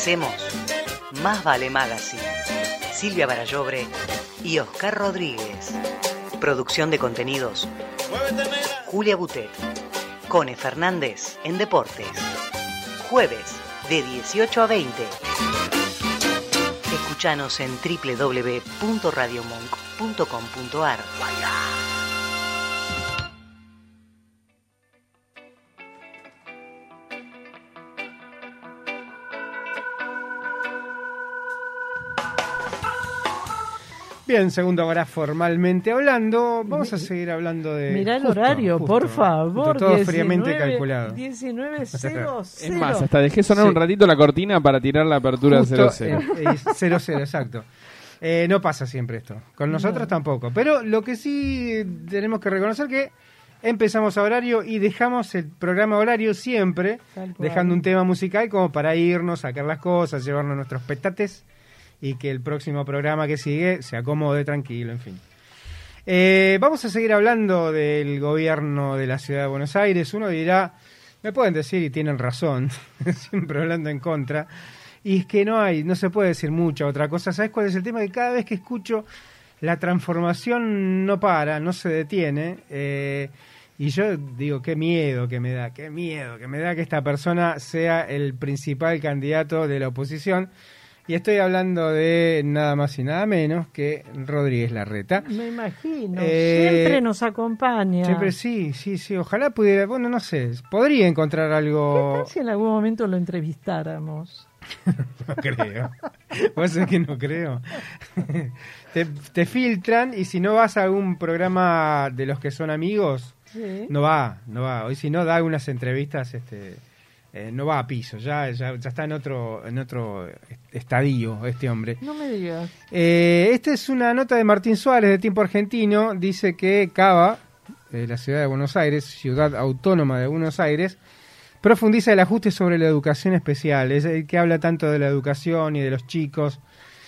Hacemos Más Vale Magazine. Silvia Barallobre y Oscar Rodríguez. Producción de contenidos, Julia Butet. Cone Fernández en Deportes. Jueves de 18 a 20. Escuchanos en www.radiomonk.com.ar. Bien, segunda hora formalmente hablando. Vamos a seguir hablando de... Mirá el horario, por favor. Todo fríamente calculado. 19:00. Es más, hasta dejé sonar un ratito la cortina para tirar la apertura 0-0. 0-0, exacto. No pasa siempre esto. Con nosotros tampoco. Pero lo que sí tenemos que reconocer que empezamos a horario y dejamos el programa a horario siempre, dejando un tema musical como para irnos, sacar las cosas, llevarnos nuestros petates y que el próximo programa que sigue se acomode tranquilo, en fin. Vamos a seguir hablando del gobierno de la Ciudad de Buenos Aires. Uno dirá, me pueden decir y tienen razón, siempre hablando en contra, y es que no se puede decir mucha otra cosa. ¿Sabes cuál es el tema? Que cada vez que escucho la transformación no para, no se detiene, y yo digo, qué miedo que me da que esta persona sea el principal candidato de la oposición. Y estoy hablando de nada más y nada menos que Rodríguez Larreta. Me imagino, siempre nos acompaña. Siempre sí, ojalá pudiera, bueno, no sé, podría encontrar algo... ¿Qué tal si en algún momento lo entrevistáramos? No creo. ¿Vos sabés que no creo? te filtran y si no vas a algún programa de los que son amigos, ¿sí? No va. Hoy si no da algunas entrevistas, no va a piso, ya está en otro estadio este hombre. No me digas. Esta es una nota de Martín Suárez de Tiempo Argentino. Dice que Cava, la ciudad de Buenos Aires, ciudad autónoma de Buenos Aires, profundiza el ajuste sobre la educación especial. Es el que habla tanto de la educación y de los chicos.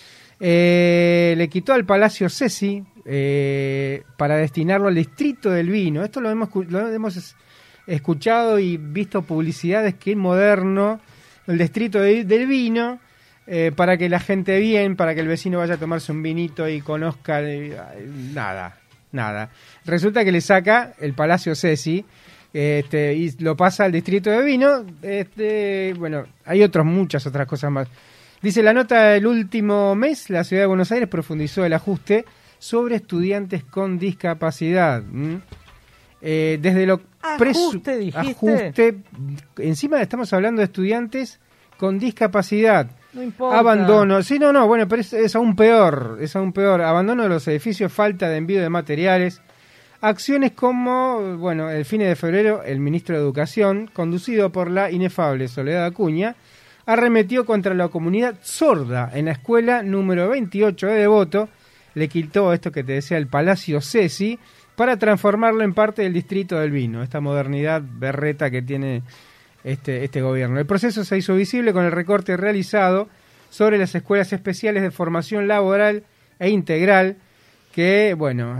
Le quitó al Palacio Ceci para destinarlo al distrito del vino. Esto lo hemos escuchado y visto publicidades que es moderno, el distrito del vino, para que la gente para que el vecino vaya a tomarse un vinito y conozca, nada. Resulta que le saca el Palacio Ceci y lo pasa al distrito de vino. Bueno, hay muchas otras cosas más. Dice la nota, el último mes la Ciudad de Buenos Aires profundizó el ajuste sobre estudiantes con discapacidad. Desde lo ajuste, encima estamos hablando de estudiantes con discapacidad. No importa. Abandono, bueno, pero es aún peor, abandono de los edificios, falta de envío de materiales, acciones como, el fin de febrero, el ministro de Educación, conducido por la inefable Soledad Acuña, arremetió contra la comunidad sorda en la escuela número 28 de Devoto, le quitó esto que te decía, el Palacio Ceci, para transformarlo en parte del distrito del vino, esta modernidad berreta que tiene este gobierno. El proceso se hizo visible con el recorte realizado sobre las escuelas especiales de formación laboral e integral, que,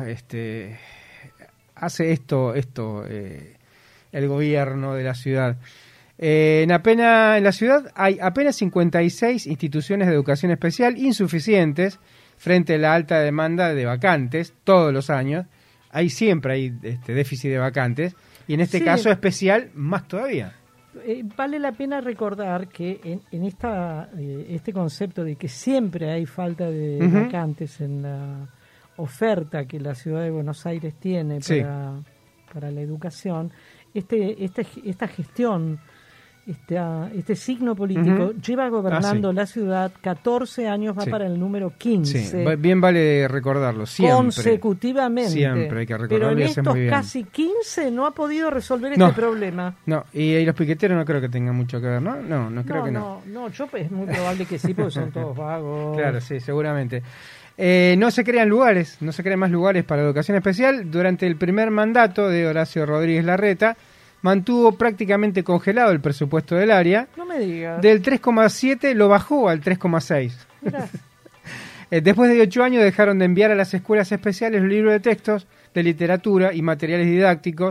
hace esto el gobierno de la ciudad. En la ciudad hay apenas 56 instituciones de educación especial insuficientes frente a la alta demanda de vacantes todos los años. Siempre hay déficit de vacantes y en este caso especial más todavía. Vale la pena recordar que en este concepto de que siempre hay falta de vacantes en la oferta que la Ciudad de Buenos Aires tiene para la educación, esta gestión, este signo político lleva gobernando la ciudad 14 años, va para el número 15. Sí, bien vale recordarlo, siempre. Consecutivamente. Siempre hay que recordarlo. Pero en estos casi 15 no ha podido resolver este problema. No, y los piqueteros no creo que tengan mucho que ver, ¿no? No creo que no. No, es muy probable que sí, porque son todos vagos. Claro, sí, seguramente. No se crean más lugares para educación especial. Durante el primer mandato de Horacio Rodríguez Larreta, mantuvo prácticamente congelado el presupuesto del área. No me digas. Del 3,7 lo bajó al 3,6. Después de 8 años dejaron de enviar a las escuelas especiales los libros de textos, de literatura y materiales didácticos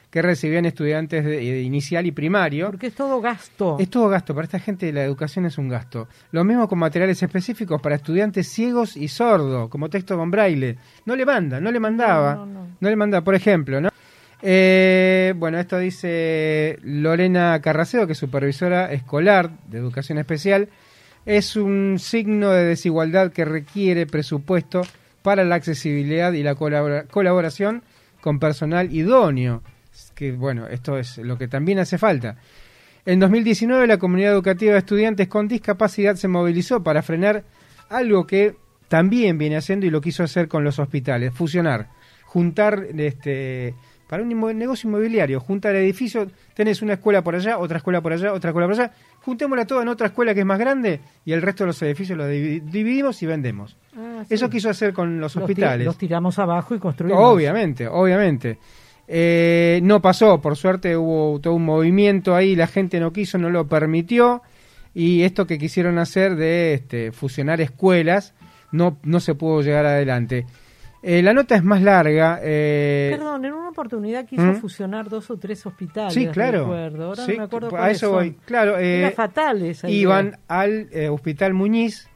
que recibían estudiantes de inicial y primario. Porque es todo gasto. Es todo gasto, para esta gente la educación es un gasto. Lo mismo con materiales específicos para estudiantes ciegos y sordos, como texto con braille. No le mandaba, por ejemplo, ¿no? Bueno, esto dice Lorena Carraceo, que es supervisora escolar de educación especial. Es un signo de desigualdad que requiere presupuesto para la accesibilidad y la colaboración con personal idóneo. Que bueno, esto es lo que también hace falta. En 2019 la comunidad educativa de estudiantes con discapacidad se movilizó para frenar algo que también viene haciendo y lo quiso hacer con los hospitales, fusionar, juntar para un negocio inmobiliario, juntar edificios, tenés una escuela por allá, otra escuela por allá, otra escuela por allá, juntémosla toda en otra escuela que es más grande y el resto de los edificios los dividimos y vendemos. Sí. Eso quiso hacer con los hospitales. Los tiramos abajo y construimos. Obviamente. No pasó, por suerte hubo todo un movimiento ahí, la gente no quiso, no lo permitió, y esto que quisieron hacer de fusionar escuelas no se pudo llegar adelante. La nota es más larga. Perdón, en una oportunidad quiso fusionar 2 o 3 hospitales. Sí, claro. Ahora sí, no me acuerdo a eso voy. Claro, era fatal esa idea. Iban al Hospital Muñiz,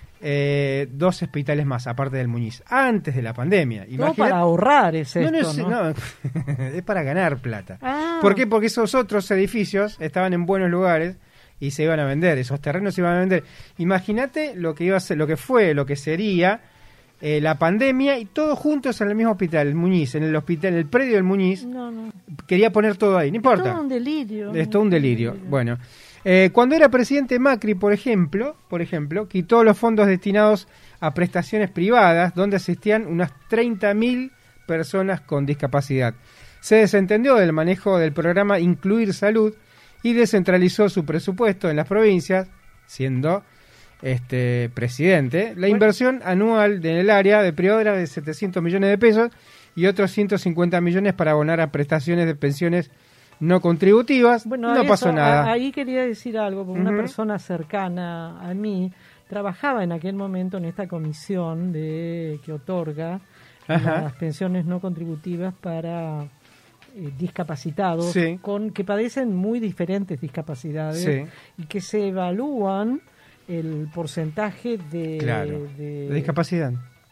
2 hospitales más, aparte del Muñiz, antes de la pandemia. No, para ahorrar es esto, ¿no? Es para ganar plata. ¿Por qué? Porque esos otros edificios estaban en buenos lugares y se iban a vender, esos terrenos se iban a vender. Imagínate lo que iba a ser, lo que sería la pandemia y todos juntos en el mismo hospital, el Muñiz, en el predio del Muñiz. No. Quería poner todo ahí, no importa. Es todo un delirio. Es todo un delirio. Bueno, cuando era presidente Macri, por ejemplo, quitó los fondos destinados a prestaciones privadas, donde asistían unas 30.000 personas con discapacidad. Se desentendió del manejo del programa Incluir Salud y descentralizó su presupuesto en las provincias, siendo presidente. La inversión anual del área de privado era de 700 millones de pesos y otros 150 millones para abonar a prestaciones de pensiones no contributivas. Bueno, no pasó nada. Ahí quería decir algo, porque una persona cercana a mí trabajaba en aquel momento en esta comisión que otorga las pensiones no contributivas para discapacitados que padecen muy diferentes discapacidades y que se evalúan el porcentaje de discapacidad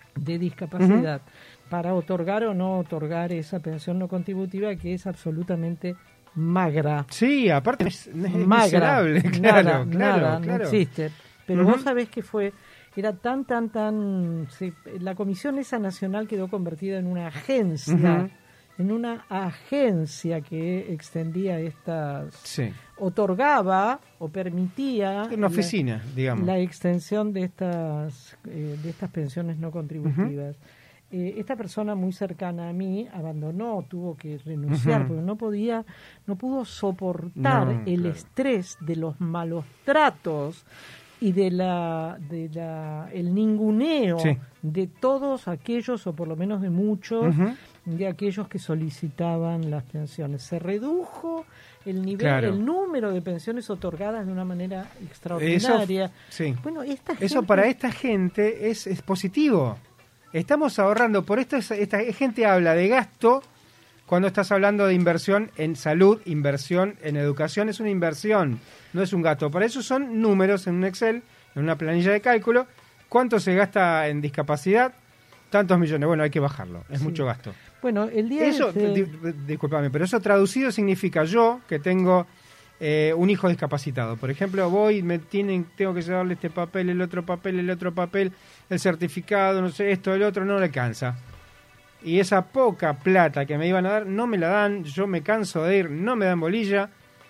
para otorgar o no otorgar esa pensión no contributiva, que es absolutamente magra. Sí, aparte es magra, miserable, nada, no existe. Pero vos sabés que era tan la comisión esa nacional quedó convertida en una agencia, que extendía otorgaba o permitía una oficina, digamos, la extensión de estas pensiones no contributivas. Esta persona muy cercana a mí abandonó, tuvo que renunciar porque no pudo soportar el estrés de los malos tratos y el ninguneo de todos aquellos, o por lo menos de muchos, de aquellos que solicitaban las pensiones. Se redujo el nivel, el número de pensiones otorgadas de una manera extraordinaria. Eso para esta gente es positivo. Estamos ahorrando, por esto esta gente habla de gasto cuando estás hablando de inversión en salud, inversión en educación, es una inversión, no es un gasto. Para eso son números en un Excel, en una planilla de cálculo. ¿Cuánto se gasta en discapacidad? Tantos millones. Bueno, hay que bajarlo, es mucho gasto. Bueno, el día discúlpame, pero eso traducido significa yo que tengo un hijo discapacitado. Por ejemplo, tengo que llevarle este papel, el otro papel, el certificado, no sé, esto, el otro, no le alcanza. Y esa poca plata que me iban a dar, no me la dan, yo me canso de ir, no me dan bolilla.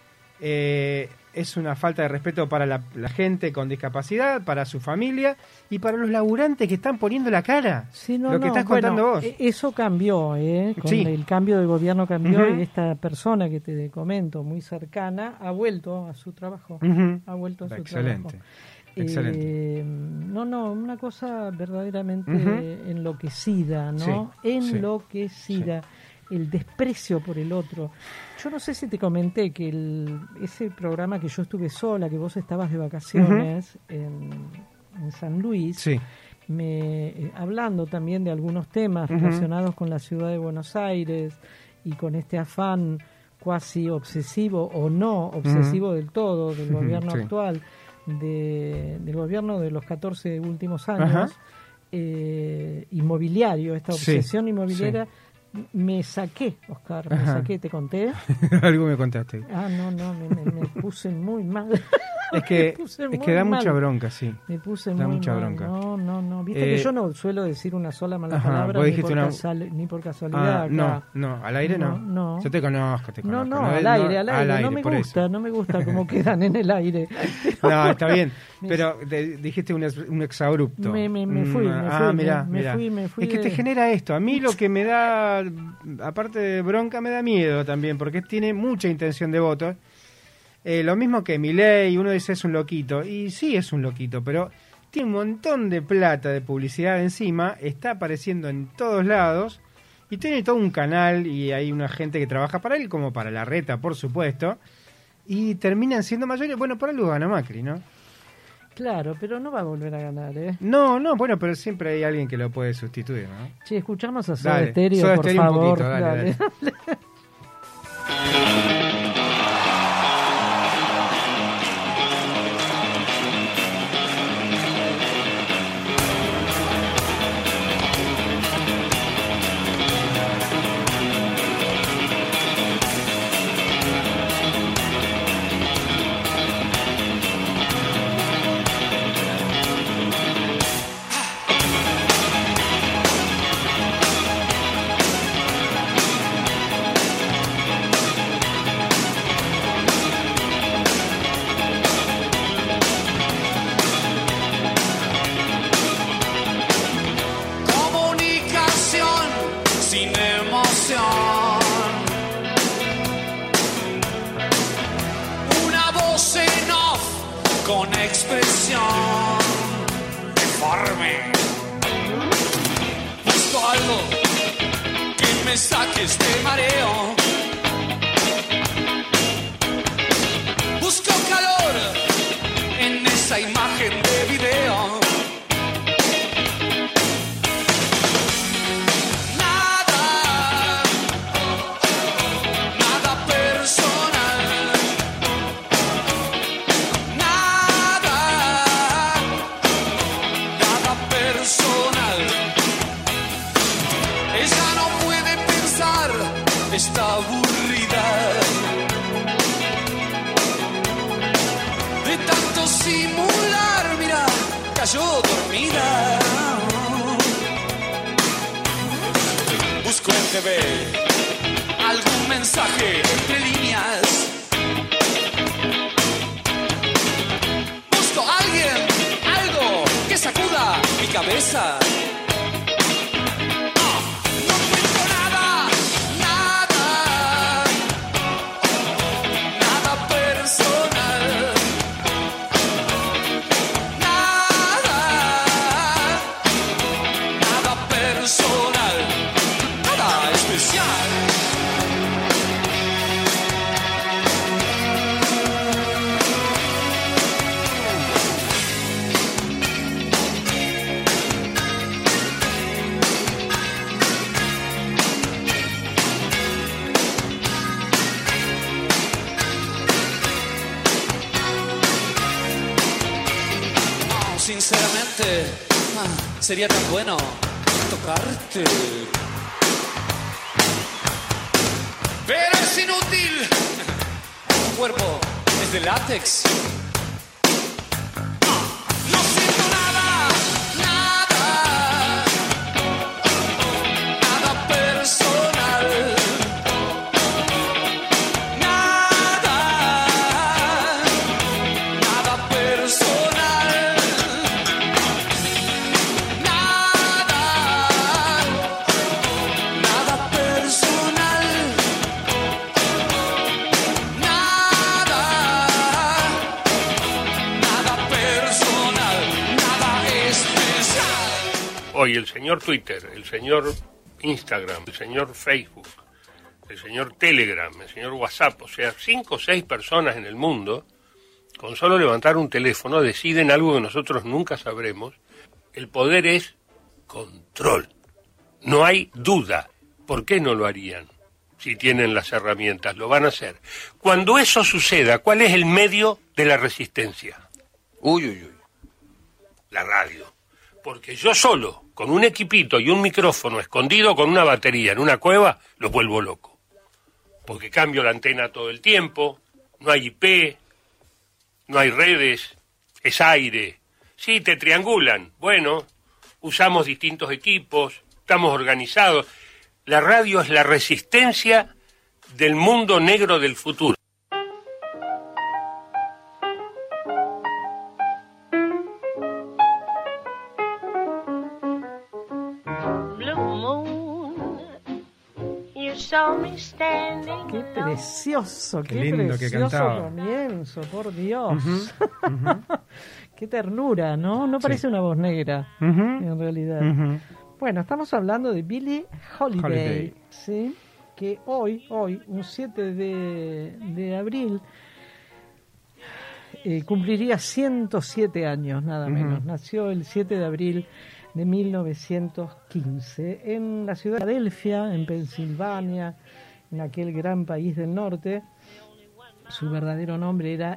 Es una falta de respeto para la gente con discapacidad, para su familia y para los laburantes que están poniendo la cara. Lo que estás contando vos. Eso cambió, con el cambio de gobierno cambió, y esta persona que te comento, muy cercana, ha vuelto a su trabajo. Ha vuelto a su trabajo. Excelente. Una cosa verdaderamente enloquecida, ¿no? Enloquecida. El desprecio por el otro. Yo no sé si te comenté que ese programa que yo estuve sola, que vos estabas de vacaciones en San Luis, hablando también de algunos temas relacionados con la ciudad de Buenos Aires y con este afán cuasi obsesivo o no obsesivo del todo del gobierno actual, del gobierno de los 14 últimos años, inmobiliario, esta obsesión inmobiliaria. Me saqué, Oscar, ¿te conté? Algo me contaste. Me puse muy mal. Es que da mucha bronca, sí. Me puse da muy mucha mal. bronca. No. Viste que yo no suelo decir una sola mala palabra ni por casualidad. No, al aire no. Yo te conozco. No, al aire. No me gusta cómo quedan en el aire. No, está bien. Pero dijiste un exabrupto. Me fui. Mirá. Es que te genera esto. A mí lo que me da, aparte de bronca, me da miedo también, porque tiene mucha intención de voto. Lo mismo que Milei, uno dice es un loquito, y sí es un loquito, pero tiene un montón de plata de publicidad encima, está apareciendo en todos lados, y tiene todo un canal, y hay una gente que trabaja para él, como para Larreta, por supuesto, y terminan siendo mayores. Bueno, por algo gana Macri, ¿no? Claro, pero no va a volver a ganar, ¿eh? No, bueno, pero siempre hay alguien que lo puede sustituir, ¿no? Che, escuchamos a Soda Stereo, por favor. Un poquito, dale. Saques de mareo, busco calor en esa imagen de video. Nada personal, nada personal. Ella no puede pensar, está aburrida de tanto simular. Mira, cayó dormida. Busco en TV algún mensaje entre líneas. Busco a alguien, algo que sacuda mi cabeza. Sinceramente, sería tan bueno tocarte, pero es inútil. Tu cuerpo es de látex. No siento nada, nada personal. Nada personal. Hoy el señor Twitter, el señor Instagram, el señor Facebook, el señor Telegram, el señor WhatsApp, o sea, 5 o 6 personas en el mundo, con solo levantar un teléfono, deciden algo que nosotros nunca sabremos. El poder es control. No hay duda. ¿Por qué no lo harían? si tienen las herramientas, lo van a hacer. Cuando eso suceda, ¿cuál es el medio de la resistencia? La radio. Porque yo solo, con un equipito y un micrófono escondido con una batería en una cueva, los vuelvo loco. Porque cambio la antena todo el tiempo, no hay IP, no hay redes, es aire. Sí, te triangulan. Bueno, usamos distintos equipos, estamos organizados. La radio es la resistencia del mundo negro del futuro. Qué precioso, qué lindo precioso que cantaba. Comienzo, por Dios. Qué ternura, ¿no? No parece una voz negra, en realidad. Bueno, estamos hablando de Billie Holiday, ¿sí? Que hoy, un 7 de abril, cumpliría 107 años, nada menos. Nació el 7 de abril de 1915 en la ciudad de Filadelfia, en Pensilvania, en aquel gran país del norte. Su verdadero nombre era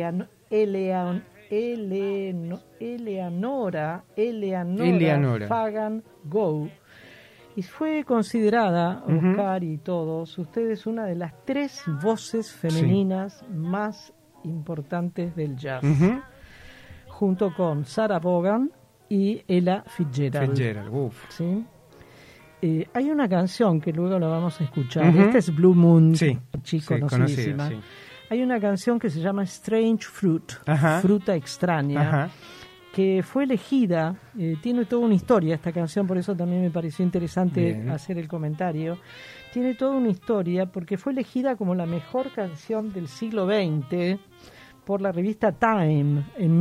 Eleanora Fagan Gough, y fue considerada, Oscar y todos ustedes, una de las 3 voces femeninas más importantes del jazz, junto con Sarah Vaughan y Ella Fitzgerald. ¿Sí? Hay una canción que luego la vamos a escuchar. Esta es Blue Moon, conocidísima. Sí. Hay una canción que se llama Strange Fruit, fruta extraña, que fue elegida, tiene toda una historia esta canción, por eso también me pareció interesante hacer el comentario. Tiene toda una historia porque fue elegida como la mejor canción del siglo XX por la revista Time en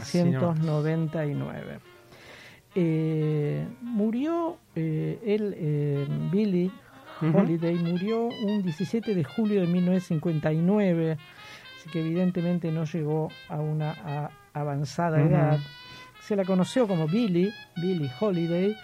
1999. Murió Billie Holiday murió un 17 de julio de 1959, así que evidentemente no llegó a una avanzada edad. Se la conoció como Billie Holiday.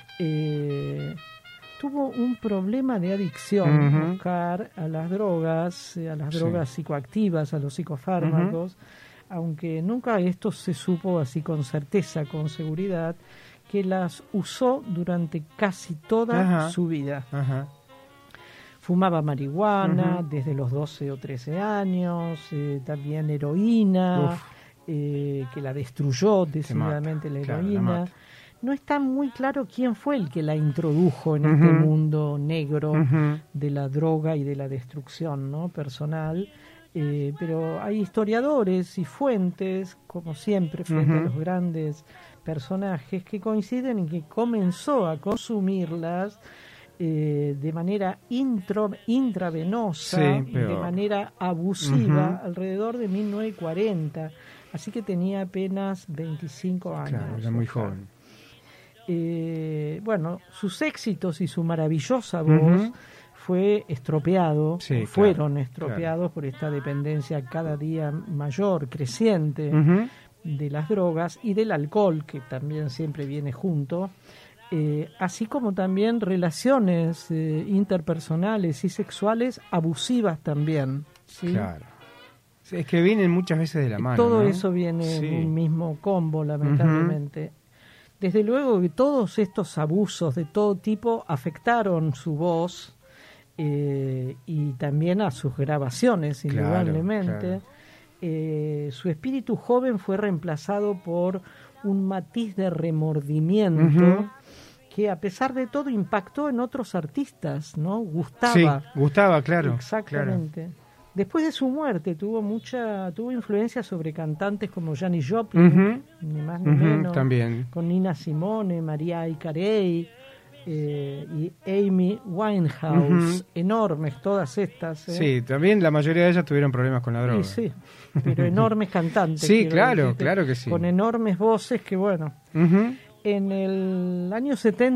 Tuvo un problema de adicción, Oscar, a las drogas, psicoactivas, a los psicofármacos, aunque nunca esto se supo así con certeza, con seguridad, que las usó durante casi toda su vida. Fumaba marihuana desde los 12 o 13 años, también heroína, que la destruyó decididamente la heroína. No está muy claro quién fue el que la introdujo en este mundo negro de la droga y de la destrucción, ¿no?, personal. Pero hay historiadores y fuentes, como siempre, frente a los grandes personajes, que coinciden en que comenzó a consumirlas de manera intravenosa, de manera abusiva, alrededor de 1940. Así que tenía apenas 25 años. Claro, era muy joven. Bueno, sus éxitos y su maravillosa voz fueron estropeados por esta dependencia cada día mayor, creciente, de las drogas y del alcohol, que también siempre viene junto, así como también relaciones interpersonales y sexuales abusivas también, ¿sí? Claro. Es que vienen muchas veces de la mano. Todo, ¿no? eso viene en un mismo combo, lamentablemente. Desde luego que todos estos abusos de todo tipo afectaron su voz y también a sus grabaciones, indudablemente. Su espíritu joven fue reemplazado por un matiz de remordimiento que, a pesar de todo, impactó en otros artistas, ¿no? Gustaba. Sí, gustaba, claro. Exactamente. Claro. Después de su muerte tuvo influencia sobre cantantes como Janis Joplin, ni más ni menos, también. Con Nina Simone, Mariah Carey y Amy Winehouse, enormes todas estas. Sí, también la mayoría de ellas tuvieron problemas con la droga. Sí, pero enormes cantantes. Sí, claro que sí. Con enormes voces que, bueno... En el año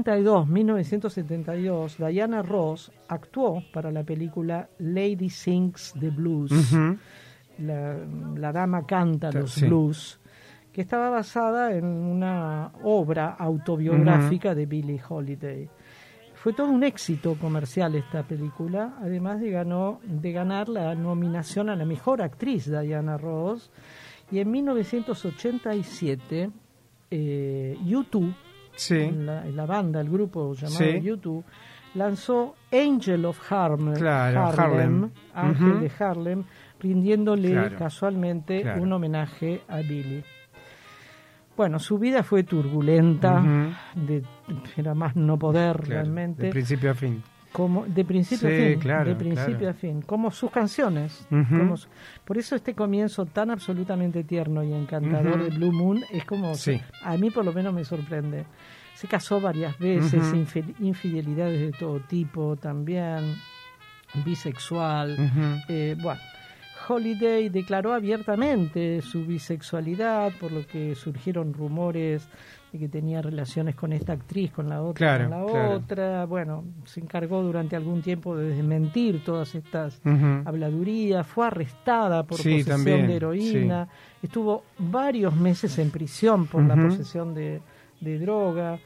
1972, Diana Ross actuó para la película Lady Sings the Blues, la dama canta los blues, que estaba basada en una obra autobiográfica de Billie Holiday. Fue todo un éxito comercial esta película, además de ganar la nominación a la mejor actriz Diana Ross. Y en 1987 U2, Sí. la banda, el grupo llamado Sí. U2, lanzó Angel of Harlem, Claro, Harlem. Ángel Ujú. de Harlem, rindiéndole Claro, casualmente claro. un homenaje a Billy. Bueno, su vida fue turbulenta, era más no poder Claro, realmente, de principio a fin. como de principio Sí, a fin, claro, de principio claro. a fin, como sus canciones. Ujú. Por eso este comienzo tan absolutamente tierno y encantador Ujú. de Blue Moon es como, Sí. a mí por lo menos me sorprende. Se casó varias veces, Ujú. infidelidades de todo tipo también, bisexual. Ujú. Bueno, Holiday declaró abiertamente su bisexualidad, por lo que surgieron rumores de que tenía relaciones con esta actriz, con la otra, Claro, con la claro. otra. Bueno, se encargó durante algún tiempo de desmentir todas estas Ujú. habladurías. Fue arrestada por Sí, posesión también, de heroína. Estuvo varios meses en prisión por la Ujú. posesión de droga.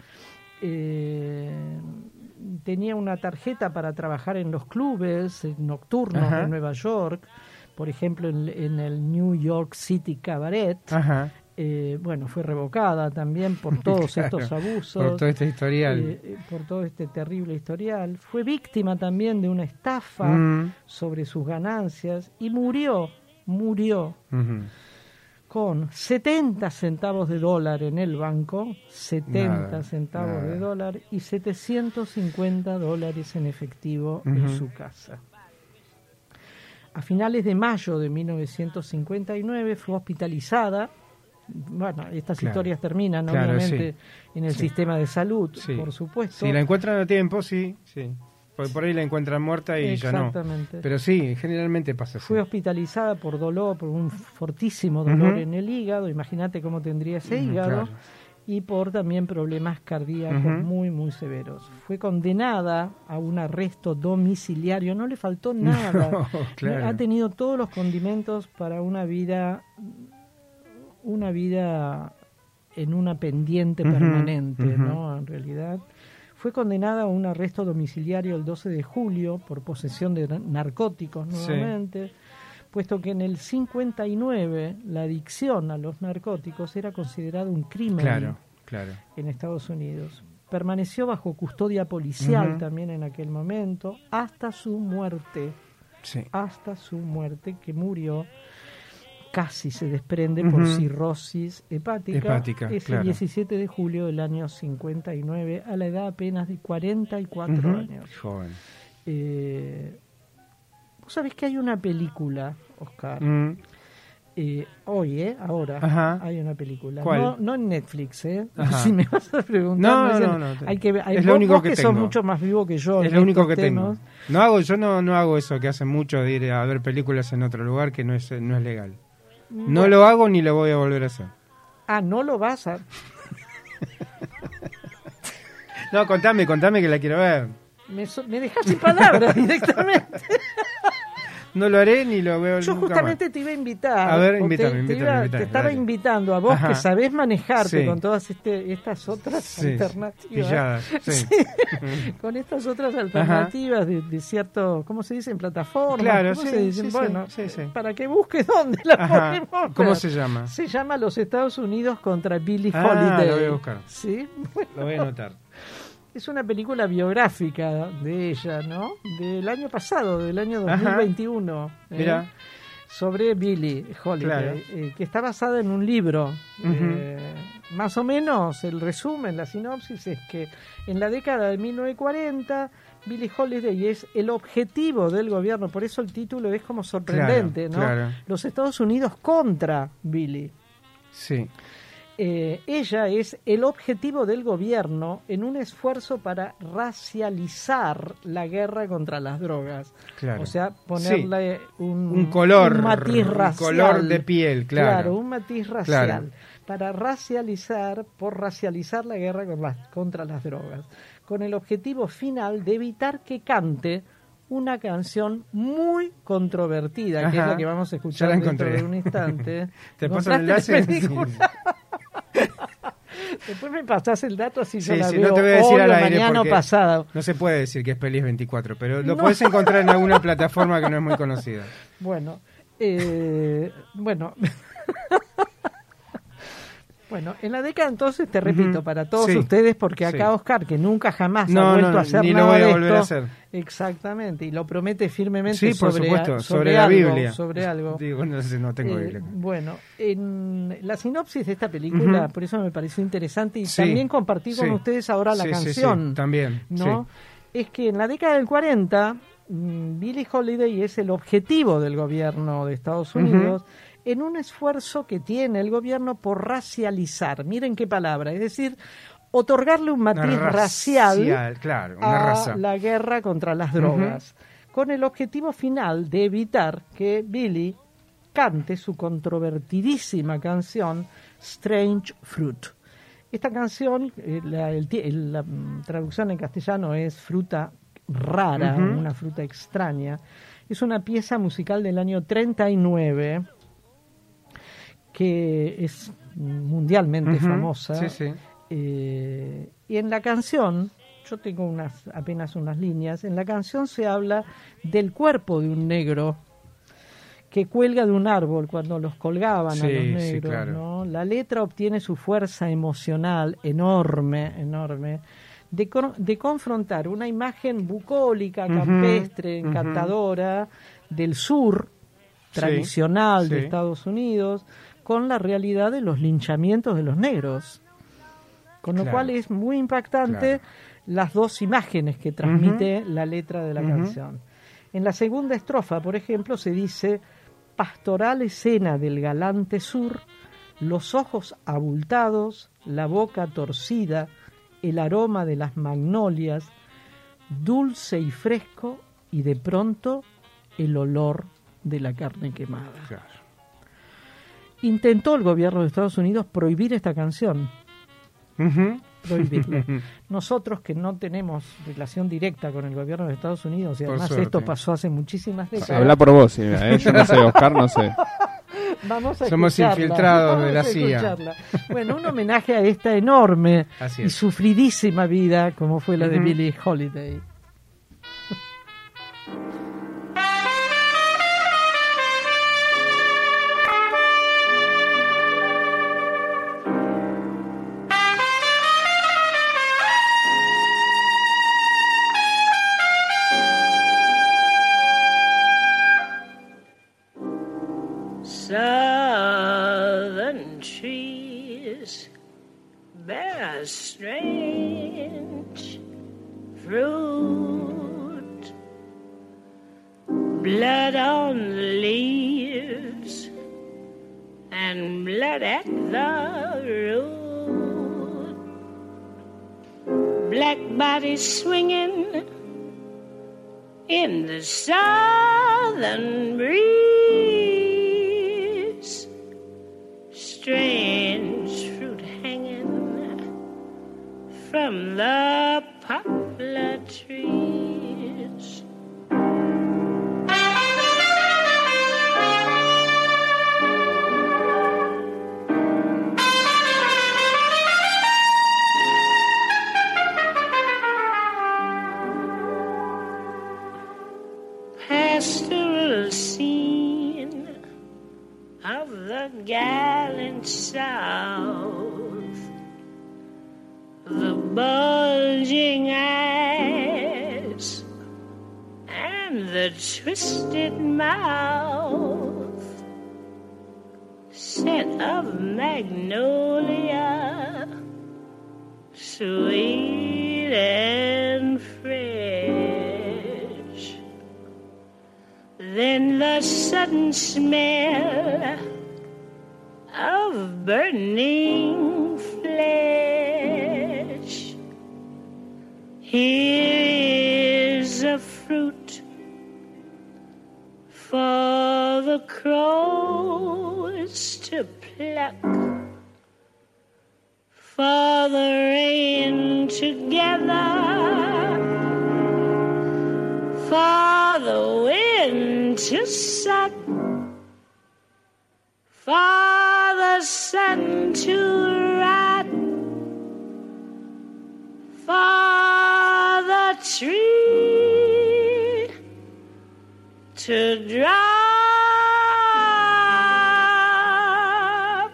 Tenía una tarjeta para trabajar en los clubes nocturnos Ajá. de Nueva York, por ejemplo en el New York City Cabaret. Ajá. Bueno, fue revocada también por todos Claro, estos abusos, por todo este historial. por todo este terrible historial. Fue víctima también de una estafa Mm. sobre sus ganancias y murió Ujú. con 70 centavos de dólar en el banco, 70 Nada, centavos nada. de dólar y 750 dólares en efectivo en Ujú. su casa. A finales de mayo de 1959 fue hospitalizada. Bueno, estas Claro. historias terminan Claro, obviamente en el Sí. sistema de salud, Sí. por supuesto. Si la encuentran a tiempo, sí, sí. Porque por ahí la encuentran muerta y ya no. Exactamente. Pero sí, generalmente pasa así. Fue hospitalizada por dolor, por un fortísimo dolor Ujú. en el hígado, imagínate cómo tendría ese hígado, Claro. y por también problemas cardíacos Ujú. muy, muy severos. Fue condenada a un arresto domiciliario, no le faltó nada. No, claro. Ha tenido todos los condimentos para una vida en una pendiente Ujú, permanente, ujú. ¿no? En realidad. Fue condenada a un arresto domiciliario el 12 de julio por posesión de narcóticos Sí. nuevamente, puesto que en el 59 la adicción a los narcóticos era considerado un crimen Claro, claro. en Estados Unidos. Permaneció bajo custodia policial Ujú. también en aquel momento hasta su muerte, Sí. que murió, casi se desprende por Ujú. cirrosis hepática, ese claro. 17 de julio del año 59, a la edad apenas de 44 Ujú. años. Joven. Vos sabés que hay una película, Oscar, Mm. ahora, Ajá. hay una película. ¿Cuál? No en Netflix, Ajá. Si me vas a preguntar. No, no. Hay que ver, Es lo único vos que que sos tengo. mucho más vivo que yo. Es en lo único estos que temas. tengo. Yo no hago eso que hacen muchos de ir a ver películas en otro lugar que no es legal. No lo hago ni lo voy a volver a hacer. Ah, no lo vas a... No, contame que la quiero ver. Me dejas sin palabras directamente. No lo haré ni lo veo Yo nunca justamente más. te iba a invitar. A ver, o invítame, te estaba dale. invitando a vos, Ajá. que sabés manejarte Sí. con todas estas otras Sí, alternativas. pilladas, sí. Con estas otras alternativas de cierto, ¿cómo se dice? En plataformas. Claro, ¿cómo sí, se dice? sí, Bueno, sí, sí. para que busques dónde la Ajá. podemos ¿Cómo ver. se llama? Se llama Los Estados Unidos contra Billie Ah, Holiday. lo voy a buscar. ¿Sí? Bueno, Lo voy a anotar. es una película biográfica de ella, ¿no? Del año pasado, del año Ajá. 2021. Mira. Sobre Billie Holiday, Claro. que está basada en un libro. Ujú. Más o menos el resumen, la sinopsis es que en la década de 1940 Billie Holiday es el objetivo del gobierno, por eso el título es como sorprendente, Claro, ¿no? claro. Los Estados Unidos contra Billie. Sí. Ella es el objetivo del gobierno en un esfuerzo para racializar la guerra contra las drogas. Claro. O sea, ponerle Un color. un matiz un racial. color de piel, claro. Un matiz racial. Claro. Para racializar la guerra contra las drogas. Con el objetivo final de evitar que cante una canción muy controvertida, que es Ajá. la que vamos a Ya escuchar la dentro encontré. de un instante. ¿Te paso el ¿Encontraste la enlace? película? Después me pasás el dato así yo Sí, la sí, veo no te voy a decir hoy al o aire mañana o porque pasado. no se puede decir que es Pelis 24, pero lo No. puedes encontrar en alguna plataforma que no es muy conocida. Bueno, bueno. Bueno, en la década entonces, te repito, para todos Sí, ustedes, porque acá sí. Oscar, que nunca jamás No, ha vuelto no, a hacer ni lo nada voy a de volver a esto. hacer. Exactamente, y lo promete firmemente Sí, por sobre, supuesto, sobre la algo, Biblia. sobre algo. Digo, no tengo Biblia. Bueno, en la sinopsis de esta película, Ujú. por eso me pareció interesante, y Sí, también compartí con sí. ustedes ahora la Sí, sí, canción. sí, también, ¿no? sí. Es que en la década del 40, Billie Holiday es el objetivo del gobierno de Estados Unidos en un esfuerzo que tiene el gobierno por racializar. Miren qué palabra, es decir, otorgarle un matiz racial claro, una a raza. la guerra contra las drogas, con el objetivo final de evitar que Billie cante su controvertidísima canción Strange Fruit. Esta canción, la traducción en castellano es fruta rara, una fruta extraña. Es una pieza musical del año 39 que es mundialmente famosa. Sí, sí. Y en la canción, yo tengo apenas unas líneas, en la canción se habla del cuerpo de un negro que cuelga de un árbol cuando los colgaban a los negros. Sí, claro. ¿no? La letra obtiene su fuerza emocional enorme, de confrontar una imagen bucólica, campestre, encantadora, del sur tradicional de Estados Unidos, con la realidad de los linchamientos de los negros. Con lo cual es muy impactante las dos imágenes que transmite la letra de la canción. En la segunda estrofa, por ejemplo, se dice: pastoral escena del galante sur, los ojos abultados, la boca torcida, el aroma de las magnolias, dulce y fresco, y de pronto el olor de la carne quemada. Claro. Intentó el gobierno de Estados Unidos prohibir esta canción. Prohibirla. Nosotros, que no tenemos relación directa con el gobierno de Estados Unidos, y Por además suerte. esto pasó hace muchísimas décadas. Habla por vos, Silvia, yo no sé, Oscar, no sé. Vamos a Somos escucharla. infiltrados de Vamos la a CIA. escucharla. Bueno, un homenaje a esta enorme Así y es. sufridísima vida como fue la de Billie Holiday. Southern trees bear strange fruit, blood on the leaves and blood at the root, black bodies swinging in the southern breeze, strange fruit hanging from the poplar trees. Pastoral scene of the gallant South, the bulging eyes and the twisted mouth, scent of magnolia, sweet and fresh. Then the sudden smell of burning flesh. Here is a fruit for the crows to pluck, for the rain to gather, for the wind to suck, for the sun to rot, to drop.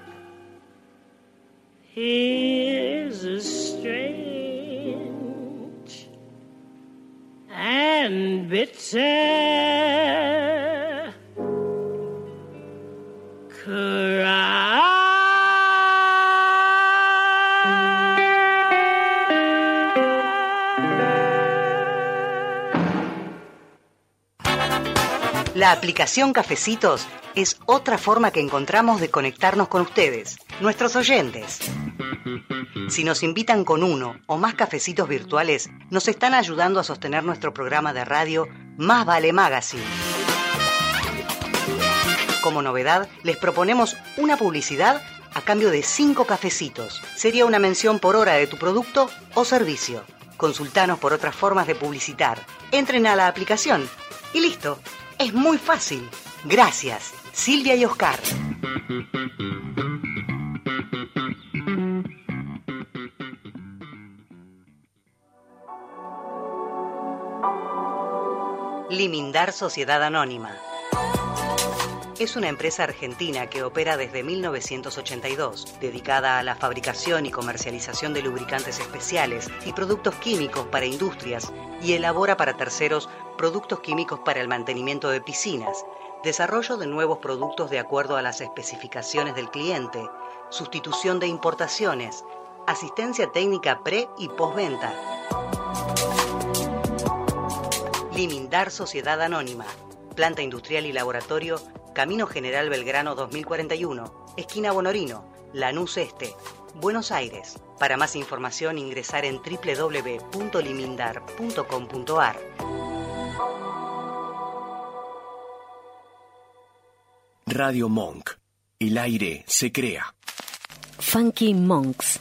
Here's a strange and bitter cry. La aplicación Cafecitos es otra forma que encontramos de conectarnos con ustedes, nuestros oyentes. Si nos invitan con uno o más cafecitos virtuales, nos están ayudando a sostener nuestro programa de radio Más Vale Magazine. Como novedad, les proponemos una publicidad a cambio de 5 cafecitos. Sería una mención por hora de tu producto o servicio. Consultanos por otras formas de publicitar. Entren a la aplicación y listo. Es muy fácil. Gracias, Silvia y Oscar. Limindar Sociedad Anónima. Es una empresa argentina que opera desde 1982, dedicada a la fabricación y comercialización de lubricantes especiales y productos químicos para industrias, y elabora para terceros productos químicos para el mantenimiento de piscinas, desarrollo de nuevos productos de acuerdo a las especificaciones del cliente, sustitución de importaciones, asistencia técnica pre- y postventa. Limindar Sociedad Anónima. Planta industrial y laboratorio, Camino General Belgrano 2041, esquina Bonorino, Lanús Este, Buenos Aires. Para más información ingresar en www.limindar.com.ar. Radio Monk. El aire se crea. Funky Monks.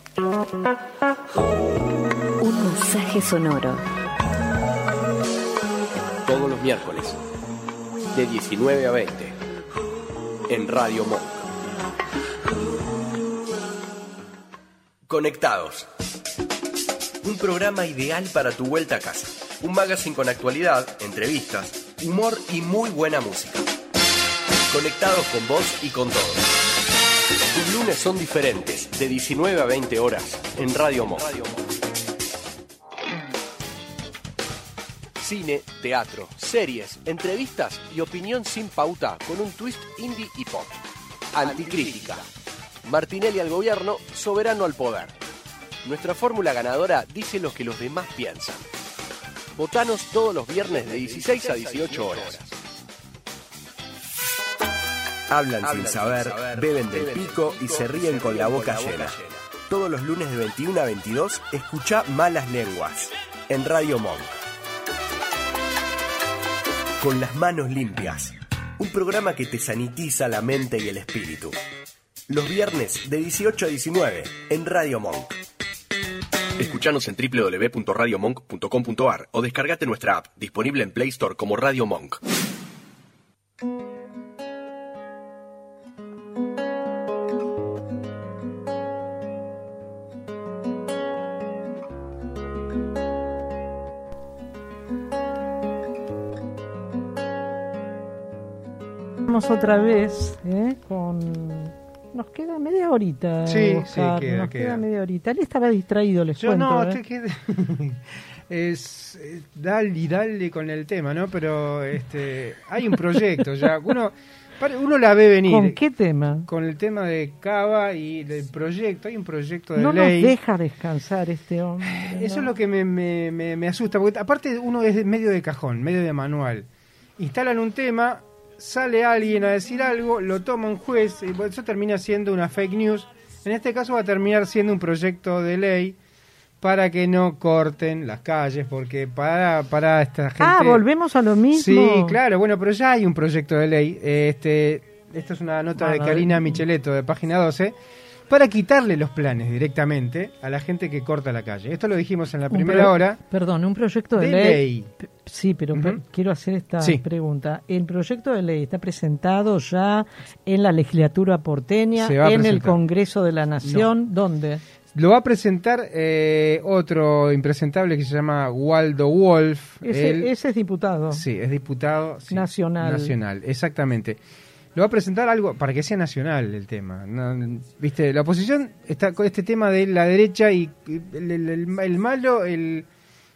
Un masaje sonoro. Todos los miércoles, de 19 a 20, en Radio Monk. Conectados. Un programa ideal para tu vuelta a casa. Un magazine con actualidad, entrevistas, humor y muy buena música. Conectados con vos y con todos. Tus lunes son diferentes, de 19 a 20 horas, en Radio Monk. Cine, teatro, series, entrevistas y opinión sin pauta con un twist indie y pop. Anticrítica. Martinelli al gobierno, soberano al poder. Nuestra fórmula ganadora dice lo que los demás piensan. Votanos todos los viernes de 16 a 18 horas. Hablan sin saber, beben del pico y se ríen con la boca llena. Todos los lunes de 21 a 22, escuchá Malas Lenguas, en Radio Monk. Con las manos limpias. Un programa que te sanitiza la mente y el espíritu. Los viernes de 18 a 19 en Radio Monk. Escuchanos en www.radiomonk.com.ar o descargate nuestra app, disponible en Play Store como Radio Monk. Vamos otra vez con... Nos queda media horita. Sí, Oscar. sí, Nos queda media horita. Él estaba distraído, les cuento. No, dale con el tema, ¿no? Pero hay un proyecto ya. Uno la ve venir. ¿Con qué tema? Con el tema de Cava y del proyecto. Hay un proyecto de no ley. No nos deja descansar este hombre. Eso es lo que me asusta. Porque aparte uno es medio de cajón, medio de manual. Instalan un tema... Sale alguien a decir algo, lo toma un juez y eso termina siendo una fake news. En este caso va a terminar siendo un proyecto de ley para que no corten las calles, porque para esta gente... volvemos a lo mismo. Sí, claro, bueno, pero ya hay un proyecto de ley. Esto es una nota de Karina Micheletto de Página 12, para quitarle los planes directamente a la gente que corta la calle. Esto lo dijimos en la primera hora. Perdón, un proyecto de ley. Sí, pero quiero hacer esta pregunta. ¿El proyecto de ley está presentado ya en la legislatura porteña, en el Congreso de la Nación? No. ¿Dónde? Lo va a presentar otro impresentable que se llama Waldo Wolf. Ese es diputado. Sí, es diputado nacional, exactamente. Lo va a presentar algo para que sea nacional el tema. ¿No? Viste, la oposición está con este tema de la derecha y el malo, el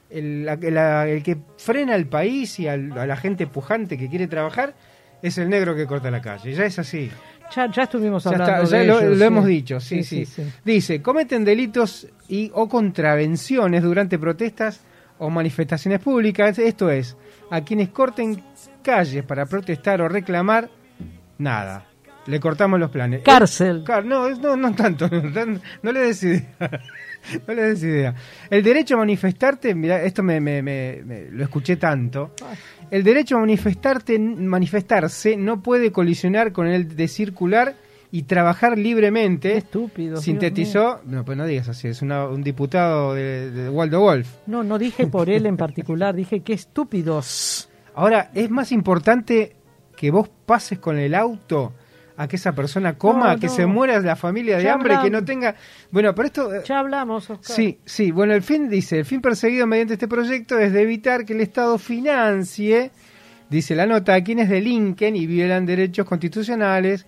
que frena al país y a la gente pujante que quiere trabajar es el negro que corta la calle. Ya es así. Ya estuvimos hablando de ellos, lo hemos dicho, sí. Dice, cometen delitos o contravenciones durante protestas o manifestaciones públicas. Esto es, a quienes corten calles para protestar o reclamar, nada. Le cortamos los planes. Cárcel. No tanto. No le des idea. No le des idea. El derecho a manifestarte, mira, esto me lo escuché tanto. El derecho a manifestarse no puede colisionar con el de circular y trabajar libremente. Qué estúpido. Sintetizó, no, pues no digas así, es un diputado de Waldo Wolf. No dije por él en particular, dije qué estúpidos. Ahora, es más importante que vos pases con el auto a que esa persona coma, que se muera la familia de hambre, que no tenga... Bueno, pero esto... Ya hablamos, Oscar. Sí, bueno, el fin perseguido mediante este proyecto es de evitar que el Estado financie, dice la nota, a quienes delinquen y violan derechos constitucionales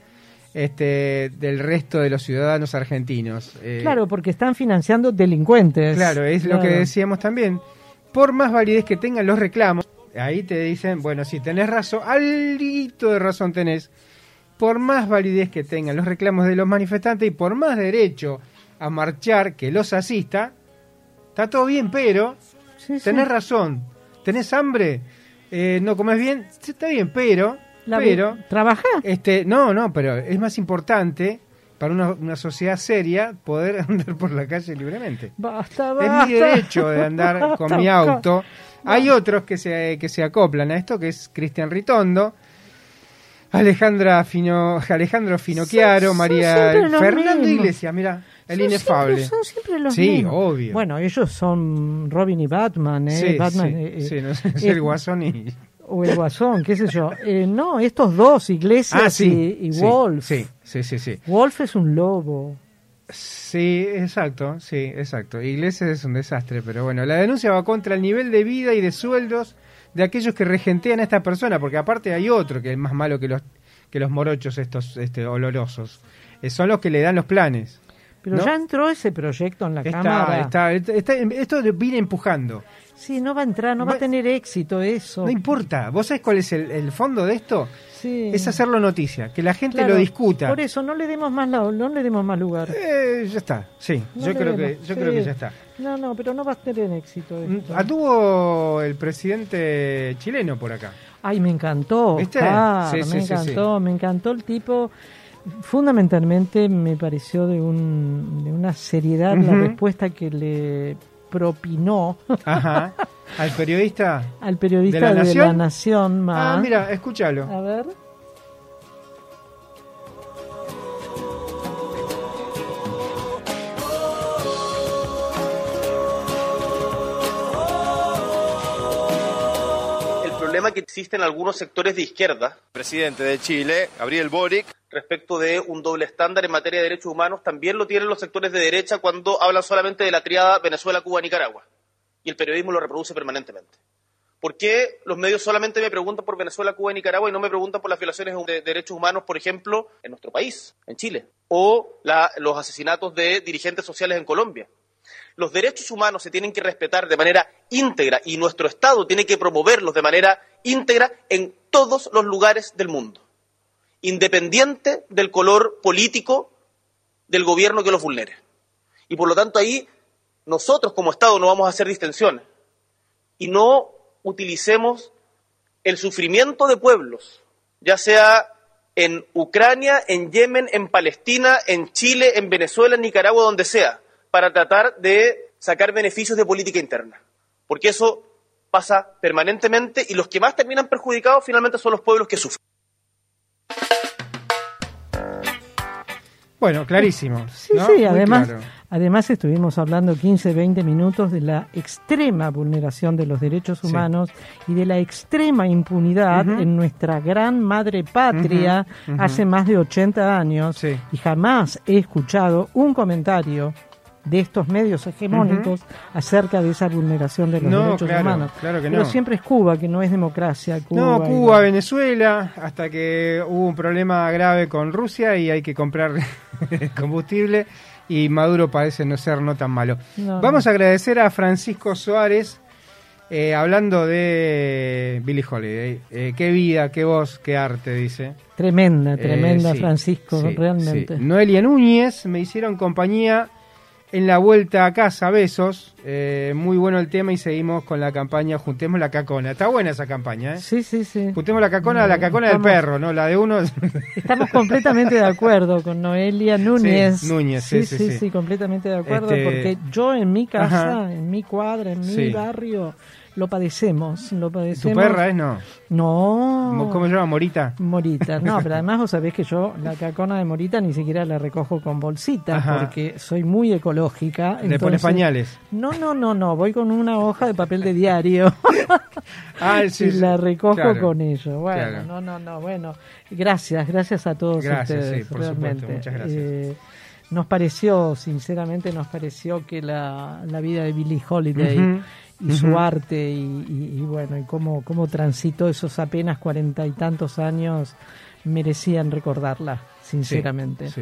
del resto de los ciudadanos argentinos. Claro, porque están financiando delincuentes. Claro, lo que decíamos también. Por más validez que tengan los reclamos, ahí te dicen, bueno, si tenés razón, alguito de razón tenés. Por más validez que tengan los reclamos de los manifestantes y por más derecho a marchar que los asista, está todo bien, pero tenés razón. ¿Tenés hambre? ¿No comes bien? Sí, está bien, pero ¿trabajá? No, pero es más importante para una sociedad seria poder andar por la calle libremente. Basta. Es mi derecho de andar con mi auto. Hay otros que se acoplan a esto, que es Cristian Ritondo, Alejandro Finocchiaro, María Fernando Iglesias, mira, el inefable. Son siempre los mismos. Sí, obvio. Bueno, ellos son Robin y Batman, Batman, no sé, es el Guasón o el Guasón, qué sé yo. No, estos dos, Iglesias y Wolf. Sí. Wolf es un lobo. Sí, exacto. Iglesias es un desastre, pero bueno, la denuncia va contra el nivel de vida y de sueldos de aquellos que regentean a esta persona, porque aparte hay otro que es más malo que los morochos estos olorosos. Son los que le dan los planes. Pero ¿no? Ya entró ese proyecto en la Cámara. Esto viene empujando. Sí, no va a entrar, no va a tener éxito eso. No importa. ¿Vos sabés cuál es el fondo de esto? Sí. Es hacerlo noticia, que la gente lo discuta. Por eso no le demos más lugar. Ya está, sí. Yo creo que ya está. No, pero no va a tener éxito esto. Anduvo el presidente chileno por acá. Ay, me encantó. ¿Viste? Me encantó el tipo. Fundamentalmente me pareció de una seriedad la respuesta que le propinó al periodista de la Nación. Mira, escúchalo. A ver. El problema que existe en algunos sectores de izquierda, presidente de Chile, Gabriel Boric, respecto de un doble estándar en materia de derechos humanos, también lo tienen los sectores de derecha cuando hablan solamente de la tríada Venezuela, Cuba, Nicaragua. Y el periodismo lo reproduce permanentemente. ¿Por qué los medios solamente me preguntan por Venezuela, Cuba y Nicaragua y no me preguntan por las violaciones de derechos humanos, por ejemplo, en nuestro país, en Chile? O los asesinatos de dirigentes sociales en Colombia. Los derechos humanos se tienen que respetar de manera íntegra y nuestro Estado tiene que promoverlos de manera íntegra en todos los lugares del mundo, independiente del color político del gobierno que los vulnere. Y por lo tanto ahí nosotros como Estado no vamos a hacer distensiones y no utilicemos el sufrimiento de pueblos, ya sea en Ucrania, en Yemen, en Palestina, en Chile, en Venezuela, en Nicaragua, donde sea, para tratar de sacar beneficios de política interna. Porque eso pasa permanentemente y los que más terminan perjudicados finalmente son los pueblos que sufren. Bueno, clarísimo. Sí, ¿no? Sí, además estuvimos hablando 15, 20 minutos de la extrema vulneración de los derechos humanos y de la extrema impunidad en nuestra gran madre patria hace más de 80 años y jamás he escuchado un comentario de estos medios hegemónicos acerca de esa vulneración de los derechos humanos. Claro que pero siempre es Cuba, que no es democracia. Cuba, Venezuela, hasta que hubo un problema grave con Rusia y hay que comprar combustible, y Maduro parece no tan malo. Vamos a agradecer a Francisco Suárez, hablando de Billie Holiday. Qué vida, qué voz, qué arte, dice. Tremenda, sí, Francisco, realmente. Sí. Noelia Núñez, me hicieron compañía en la vuelta a casa, besos. Muy bueno el tema y seguimos con la campaña Juntemos la Cacona. Está buena esa campaña, ¿eh? Sí. Juntemos la cacona del perro, ¿no? La de uno. Estamos completamente de acuerdo con Noelia Núñez. Sí, Sí, completamente de acuerdo, porque yo en mi casa, en mi cuadra, en mi barrio, lo padecemos. ¿Tu perra es? No. ¿Cómo se llama? ¿Morita? Morita, no, pero además vos sabés que yo la cacona de Morita ni siquiera la recojo con bolsita, porque soy muy ecológica. ¿Le pones pañales? No, voy con una hoja de papel de diario y la recojo con ello. Bueno, no, bueno, gracias a todos ustedes, por realmente. Supuesto, muchas gracias. Sinceramente nos pareció que la vida de Billie Holiday y su arte y bueno, y cómo transitó esos apenas 40 y tantos años, merecían recordarla, sinceramente. Sí.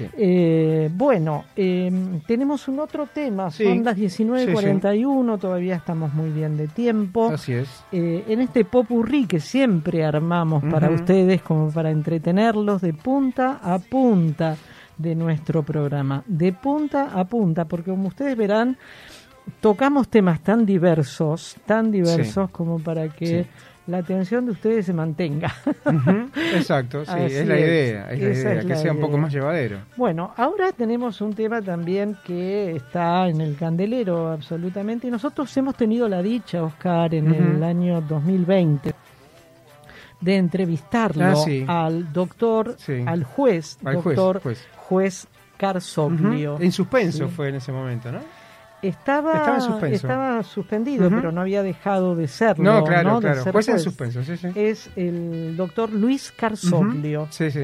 Tenemos un otro tema, son las 19:41, todavía estamos muy bien de tiempo. Así es. En este popurrí que siempre armamos para ustedes, como para entretenerlos de punta a punta de nuestro programa, de punta a punta, porque como ustedes verán, tocamos temas tan diversos como para que la atención de ustedes se mantenga. Exacto, sí, es la idea, que sea un poco más llevadero. Bueno, ahora tenemos un tema también que está en el candelero absolutamente, y nosotros hemos tenido la dicha, Oscar, en el año 2020, de entrevistarlo al doctor, al juez Carsoglio. En suspenso fue en ese momento, ¿no? Estaba suspendido, pero no había dejado de serlo. No, claro. Juez en suspenso, sí. Es el doctor Luis Carsoglio,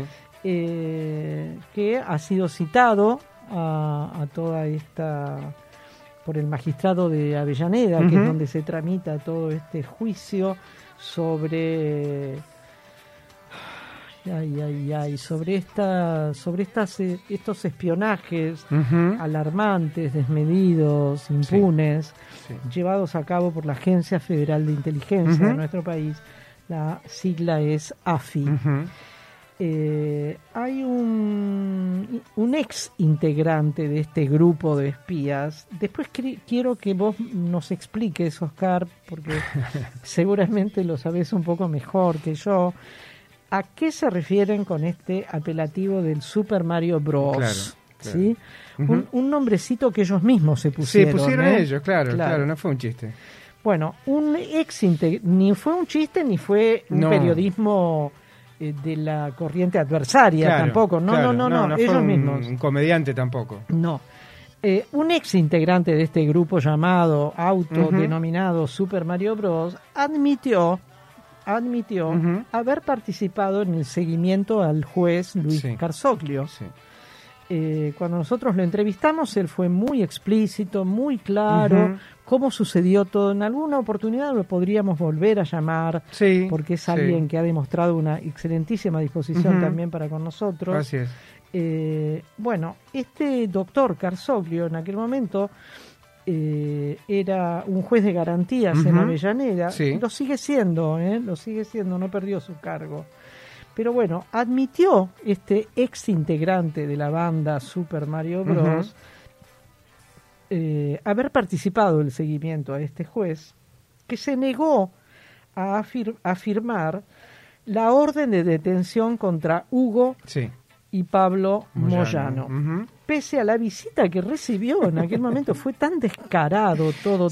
que ha sido citado a toda esta por el magistrado de Avellaneda, que es donde se tramita todo este juicio sobre sobre estos espionajes alarmantes, desmedidos, impunes, llevados a cabo por la Agencia Federal de Inteligencia de nuestro país. La sigla es AFI. Hay un ex integrante de este grupo de espías. Después quiero que vos nos expliques, Oscar, porque seguramente lo sabés un poco mejor que yo, ¿a qué se refieren con este apelativo del Super Mario Bros? Claro. ¿Sí? Un nombrecito que ellos mismos se pusieron. Sí, pusieron ellos, claro, no fue un chiste. Bueno, ni fue un chiste ni fue un periodismo de la corriente adversaria, tampoco. No, ellos mismos. Un comediante tampoco. No. Un ex integrante de este grupo llamado, autodenominado Super Mario Bros, admitió haber participado en el seguimiento al juez Luis Carsoglio. Cuando nosotros lo entrevistamos, él fue muy explícito, muy claro, cómo sucedió todo. En alguna oportunidad lo podríamos volver a llamar, porque es alguien que ha demostrado una excelentísima disposición también para con nosotros. Así es. Bueno, este doctor Carsoglio en aquel momento era un juez de garantías en Avellaneda, lo sigue siendo, no perdió su cargo. Pero bueno, admitió este ex integrante de la banda Super Mario Bros. Haber participado del seguimiento a este juez, que se negó a firmar la orden de detención contra Hugo y Pablo Moyano. Pese a la visita que recibió en aquel momento, fue tan descarado todo,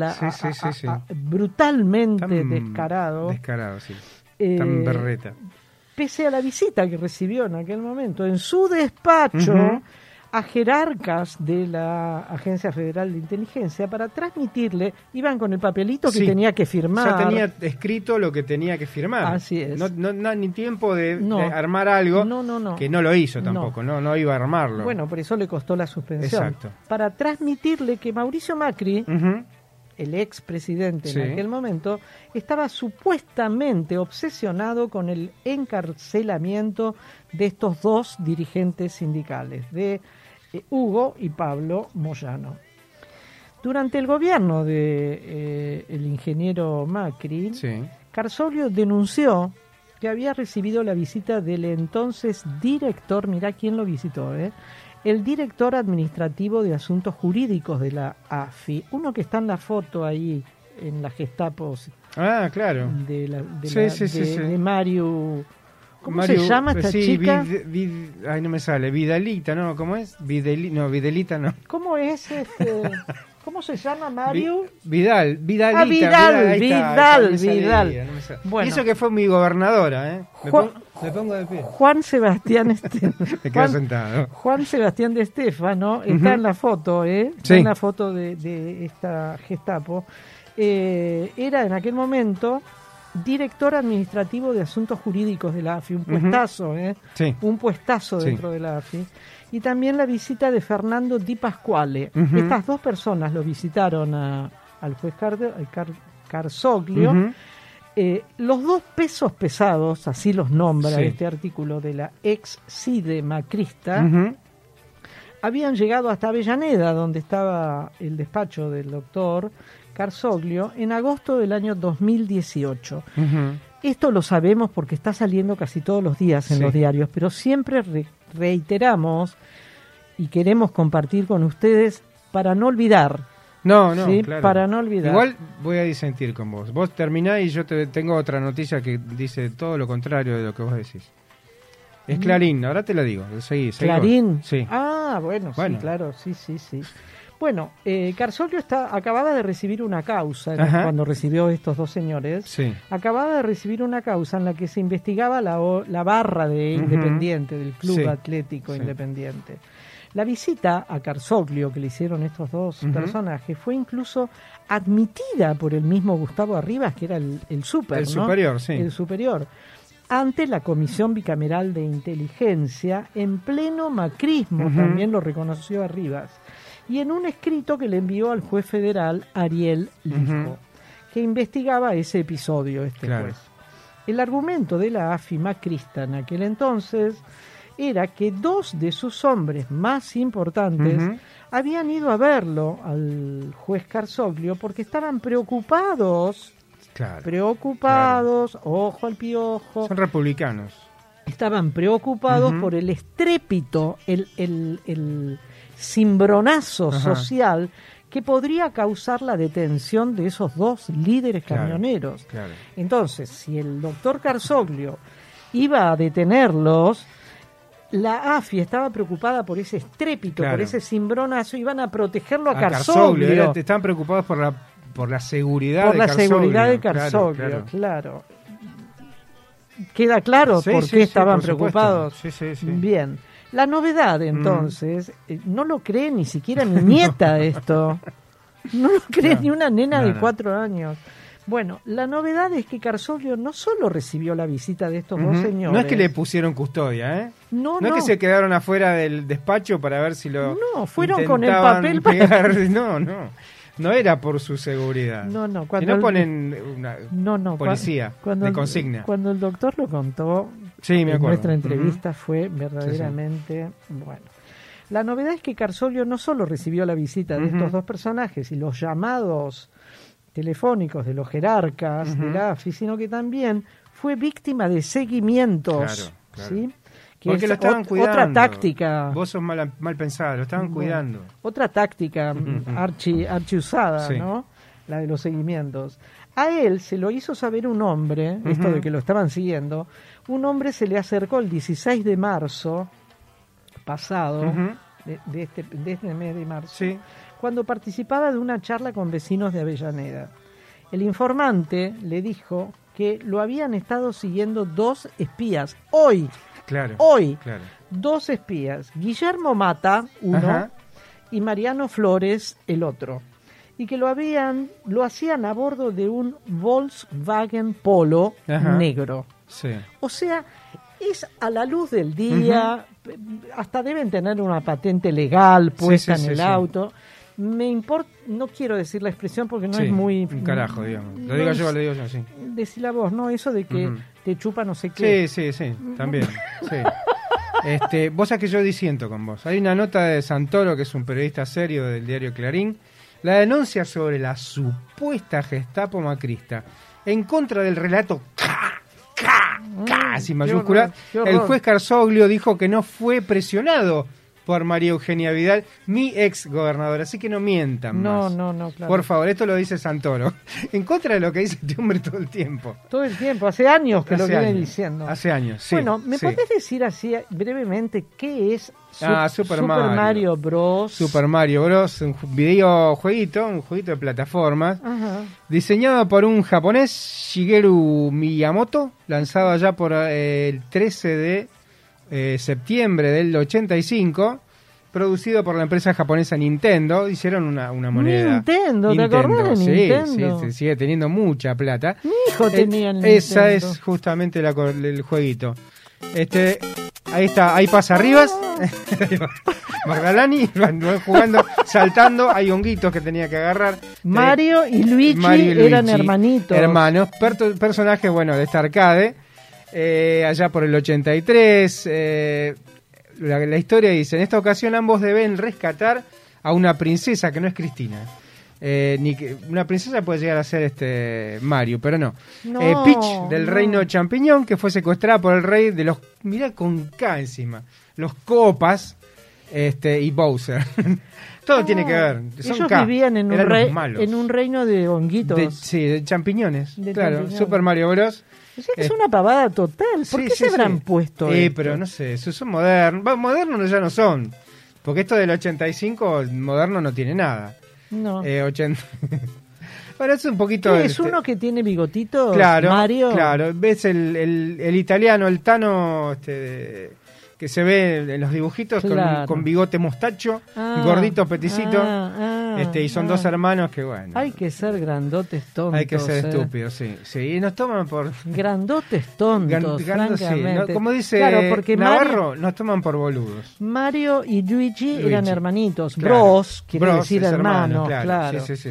brutalmente descarado. Descarado, tan berreta. Pese a la visita que recibió en aquel momento, en su despacho a jerarcas de la Agencia Federal de Inteligencia para transmitirle, iban con el papelito que tenía que firmar. Ya tenía escrito lo que tenía que firmar. Así es. No ni tiempo de armar algo que no lo hizo tampoco, no iba a armarlo. Bueno, por eso le costó la suspensión. Exacto. Para transmitirle que Mauricio Macri, el expresidente en aquel momento, estaba supuestamente obsesionado con el encarcelamiento de estos dos dirigentes sindicales, de Hugo y Pablo Moyano. Durante el gobierno de el ingeniero Macri, Carzoglio denunció que había recibido la visita del entonces director, mirá quién lo visitó, el director administrativo de asuntos jurídicos de la AFI, uno que está en la foto ahí en la Gestapo. Ah, claro. De Mario. ¿Cómo se llama esta chica? Ay, no me sale. Vidalita, ¿no? ¿Cómo es? Videlita, no. ¿Cómo es ¿Cómo se llama Mario? Vidalita. Vidal. Bueno. Y eso que fue mi gobernadora, me pongo de pie. Juan Sebastián Estefano. Me quedo sentado. Juan Sebastián de Estefano está en la foto, Está en la foto de esta Gestapo. Era en aquel momento director administrativo de asuntos jurídicos de la AFI, un puestazo, un puestazo dentro de la AFI. Y también la visita de Fernando Di Pasquale. Estas dos personas lo visitaron al juez Carzoglio. Los dos pesos pesados, así los nombra este artículo de la ex CIDE macrista, habían llegado hasta Avellaneda, donde estaba el despacho del doctor Carzoglio, en agosto del año 2018. Esto lo sabemos porque está saliendo casi todos los días en los diarios, pero siempre reiteramos y queremos compartir con ustedes para no olvidar. Claro. Para no olvidar. Igual voy a disentir con vos. Vos terminás y yo tengo otra noticia que dice todo lo contrario de lo que vos decís. Es Clarín, ahora te lo digo. Seguí ¿Clarín? Sí. Ah, bueno, sí, claro, sí. Bueno, Carzoglio acababa de recibir una causa cuando recibió estos dos señores. Acababa de recibir una causa en la que se investigaba la barra de Independiente, del Club Atlético Independiente. La visita a Carzoglio que le hicieron estos dos personajes fue incluso admitida por el mismo Gustavo Arribas, que era el superior, el superior, ante la Comisión Bicameral de Inteligencia en pleno macrismo, también lo reconoció Arribas, y en un escrito que le envió al juez federal Ariel Lisco, que investigaba ese episodio, juez. El argumento de la AFI macrista en aquel entonces era que dos de sus hombres más importantes habían ido a verlo al juez Carzoglio porque estaban preocupados, ojo al piojo. Son republicanos. Estaban preocupados por el estrépito, el cimbronazo social que podría causar la detención de esos dos líderes camioneros. Entonces, si el doctor Carzoglio iba a detenerlos, la AFI estaba preocupada por ese estrépito, por ese cimbronazo, iban a protegerlo a Carzoglio. Estaban preocupados por la seguridad por de la Carzoglio. Seguridad de Carzoglio, claro. ¿Queda claro por qué estaban preocupados? Bien. La novedad, entonces, no lo cree ni siquiera mi nieta esto. No lo cree ni una nena de 4 años. Bueno, la novedad es que Carzoglio no solo recibió la visita de estos dos señores. No es que le pusieron custodia, No es que se quedaron afuera del despacho para ver si lo fueron con el papel para... No era por su seguridad. Cuando si no ponen una policía de consigna. Cuando el doctor lo contó, me acuerdo. Nuestra entrevista fue verdaderamente bueno. La novedad es que Carzoglio no solo recibió la visita de estos dos personajes y los llamados telefónicos de los jerarcas de la AFI, sino que también fue víctima de seguimientos. ¿Sí? Que porque lo estaban cuidando. Otra táctica. Vos sos mal pensado, lo estaban cuidando. Otra táctica archi usada, ¿no? La de los seguimientos. A él se lo hizo saber un hombre, esto de que lo estaban siguiendo, un hombre se le acercó el 16 de marzo pasado, de este mes de marzo, cuando participaba de una charla con vecinos de Avellaneda. El informante le dijo que lo habían estado siguiendo 2 espías. Hoy, Claro. Hoy, claro. 2 espías, Guillermo Mata, uno, Ajá. y Mariano Flores, el otro. Y que lo hacían a bordo de un Volkswagen Polo Ajá. negro. Sí. O sea, es a la luz del día, hasta deben tener una patente legal puesta en el auto. Me importa, no quiero decir la expresión porque no es muy... un carajo, digamos. Lo no digo es- yo, lo digo yo, sí. Decí la voz, ¿no? Eso de que te chupa no sé qué. Sí, también. Sí. Vos sabés que yo disiento con vos. Hay una nota de Santoro, que es un periodista serio del diario Clarín, la denuncia sobre la supuesta Gestapo macrista en contra del relato así mayúscula. Qué horror. El juez Carzoglio dijo que no fue presionado por María Eugenia Vidal, mi ex gobernadora, así que no mientan más. No, claro. Por favor, esto lo dice Santoro. En contra de lo que dice este hombre todo el tiempo. Todo el tiempo, hace años que lo Hace viene años. diciendo. Hace años, sí. Bueno, ¿me sí. podés decir así brevemente qué es Super Mario Bros? Super Mario Bros, un videojueguito, un jueguito de plataformas, Ajá. diseñado por un japonés, Shigeru Miyamoto, lanzado allá por el 13 de septiembre del 85, producido por la empresa japonesa Nintendo. Hicieron una moneda. Nintendo, ¿te acordás de Sí, Nintendo? sí, sigue teniendo mucha plata. Mi hijo tenía el Esa Nintendo. es justamente el jueguito. Ahí está, ahí pasa Rivas. Magdalani van jugando, saltando, hay honguitos que tenía que agarrar. Mario y Luigi eran hermanitos. Hermanos, personajes, bueno, de esta arcade. Allá por el 83. La historia dice, en esta ocasión ambos deben rescatar a una princesa que no es Cristina. Una princesa puede llegar a ser Mario, pero no. Peach, del reino champiñón, que fue secuestrada por el rey de los... Mirá con K encima. Los Copas y Bowser. Todo tiene que ver. Son Ellos K. vivían en Eran los malos. un reino de honguitos. De champiñones. De claro, champiñones. Super Mario Bros. O sea que es una pavada total. ¿Por qué se habrán puesto esto? Pero no sé, son modernos. Modernos ya no son. Porque esto del 85, moderno no tiene nada. No. 80. Bueno, es un poquito... ¿Qué es uno que tiene bigotitos, claro, Mario? Claro, ves el italiano, el Tano, que se ve en los dibujitos Claro. con bigote mostacho, gordito, peticito, y son dos hermanos que, bueno... Hay que ser grandotes tontos. Hay que ser estúpidos, sí. Y nos toman por... Grandotes tontos, francamente. Sí. Como dice porque Navarro, nos toman por boludos. Mario y Luigi eran hermanitos. Claro. Bros, quiere decir es hermanos, hermano, claro. Sí.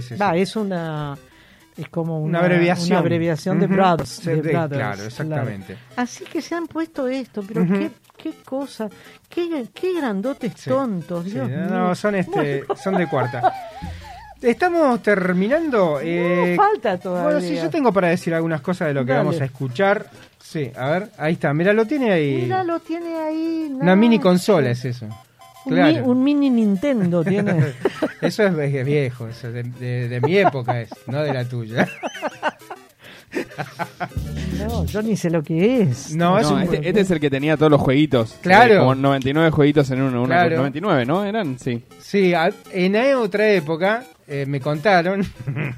Es como una abreviación. Una abreviación de Brothers. Sí, de Brothers, claro, exactamente. Claro. Así que se han puesto esto, pero qué cosa, qué grandotes tontos, Dios mío. No, son de cuarta. Estamos terminando. No, falta todavía. Bueno, sí, yo tengo para decir algunas cosas de lo que vamos a escuchar. Sí, a ver, ahí está. Mira, lo tiene ahí. Mira, lo tiene ahí. Una mini consola es eso. Claro. Un mini Nintendo tiene. Eso es viejo, eso de mi época es, no de la tuya. No, yo ni sé lo que es. No, este es el que tenía todos los jueguitos. Claro. Como 99 jueguitos en uno. Claro. 99, ¿no? ¿Eran? Sí. Sí, en otra época me contaron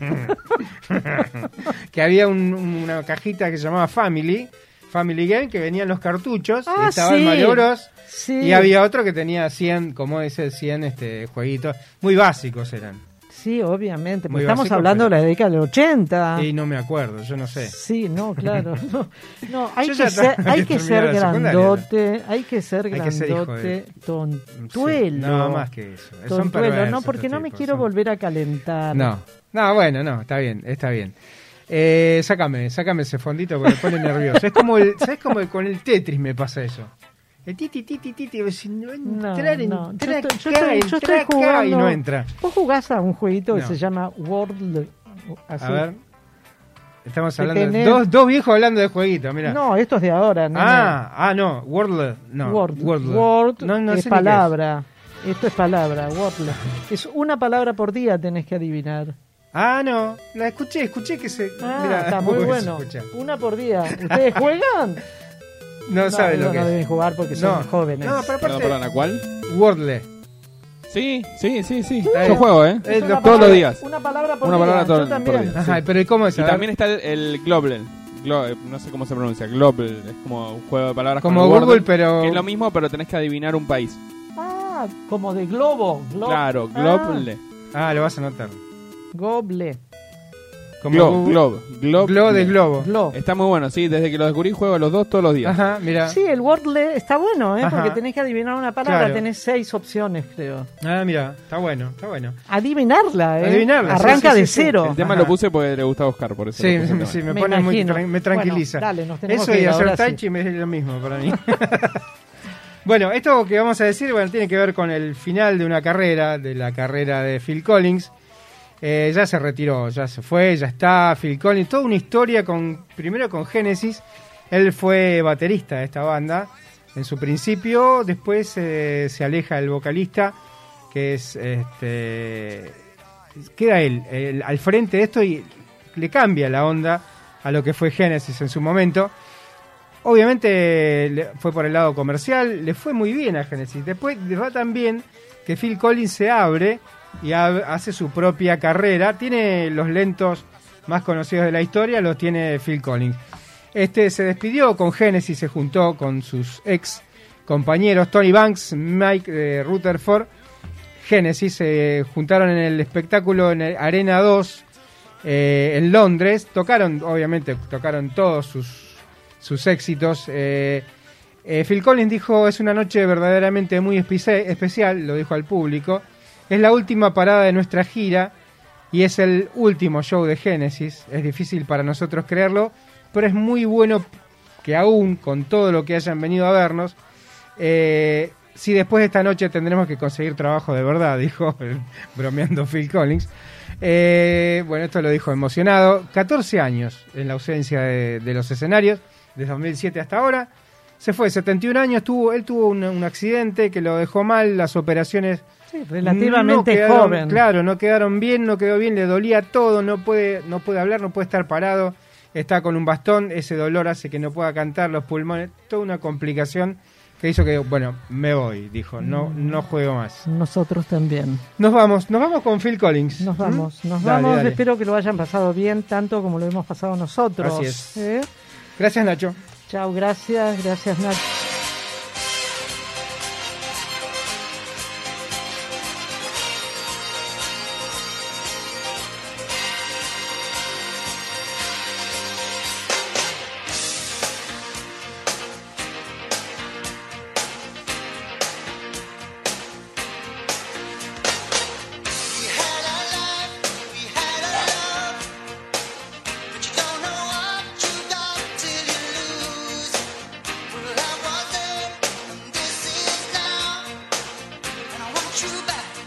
que había una cajita que se llamaba Family Game, que venían los cartuchos, y estaba el Mario Bros. Sí. Y había otro que tenía 100, como ese 100 jueguitos, muy básicos eran. Sí, obviamente. Muy Estamos básico, hablando de pero- la década del 80. Y no me acuerdo, yo no sé. Sí, no, claro. No, hay Yo que ya ser, hay había que terminado ser la secundaria. grandote, hay que ser Hay que ser hijo grandote, de- tontuelo. Sí, no, más que eso. Son Tontuelo, perversos no, porque estos no me tipos, quiero son- volver a calentar. No, bueno, no, está bien. Sácame ese fondito porque me pone nervioso. Es como ¿sabes cómo con el Tetris me pasa eso? El titi, si no entra, No. entra Yo acá, estoy entra acá jugando. y no entra. Vos jugás a un jueguito que No. se llama World. Así. A ver. Estamos Que hablando de tenés- dos viejos hablando de jueguitos, mira. No, esto es de ahora. No, no, World, no. Word No es sé ni qué palabra. Esto es palabra, Word. Es una palabra por día tenés que adivinar. No, la escuché que se... mirá, Está muy se bueno. escucha. Una por día. ¿Ustedes juegan? No sabe lo que no es. deben jugar porque son jóvenes. No, pero aparte... Perdón, ¿a cuál? Wordle. Sí. Yo Yo juego, Es una todos los palabra- días. Una palabra por Una día. palabra Yo por también. día. Ajá, pero ¿y cómo es? Y A ver. también está el Global. no sé cómo se pronuncia, Global, es como un juego de palabras como con Google, Wordle, pero... que es lo mismo, pero tenés que adivinar un país. Ah, como de globo. Claro, Global. Ah, lo vas a anotar. Goble. Como Glob de globo. Glob. Está muy bueno, sí, desde que lo descubrí juego a los dos todos los días. Ajá, mira. Sí, el Wordle está bueno, Ajá. porque tenés que adivinar una palabra, Claro. tenés 6 opciones, creo. Ah, mira, está bueno. Adivinarla, Adivinarla, Arranca sí, de sí, sí. cero. El tema lo puse porque le gusta a Oscar, por eso. Sí, lo puse el tema. sí, me Me pone imagino. me tranquiliza. Bueno, dale, nos tenemos Eso que y ir, hacer ahora tai sí. chi me es lo mismo para mí. Bueno, esto que vamos a decir, tiene que ver con el final de una carrera, de la carrera de Phil Collins. Ya se retiró, ya se fue, ya está Phil Collins. Toda una historia primero con Genesis. Él fue baterista de esta banda en su principio. Después se aleja el vocalista, que es queda él al frente de esto y le cambia la onda a lo que fue Genesis en su momento. Obviamente fue por el lado comercial, le fue muy bien a Genesis. Después le va tan bien que Phil Collins se abre y hace su propia carrera. Tiene los lentos más conocidos de la historia, los tiene Phil Collins. Se despidió con Genesis, se juntó con sus ex compañeros Tony Banks, Mike Rutherford. Genesis se juntaron en el espectáculo en el Arena 2 en Londres. Tocaron todos sus éxitos. Phil Collins dijo: es una noche verdaderamente muy especial, lo dijo al público. Es la última parada de nuestra gira y es el último show de Genesis. Es difícil para nosotros creerlo, pero es muy bueno que aún con todo lo que hayan venido a vernos, si después de esta noche tendremos que conseguir trabajo de verdad, dijo bromeando Phil Collins. Bueno, esto lo dijo emocionado. 14 años en la ausencia de los escenarios, desde 2007 hasta ahora. Se fue, 71 años, él tuvo un accidente que lo dejó mal, las operaciones... Sí, relativamente no joven. Claro, no quedó bien, le dolía todo, no puede hablar, no puede estar parado, está con un bastón, ese dolor hace que no pueda cantar, los pulmones, toda una complicación que hizo que, bueno, me voy, dijo, no juego más. Nosotros también. Nos vamos con Phil Collins. Nos vamos, Dale. Espero que lo hayan pasado bien, tanto como lo hemos pasado nosotros. Así es. Gracias, Nacho. Chao, gracias Nacho. You back.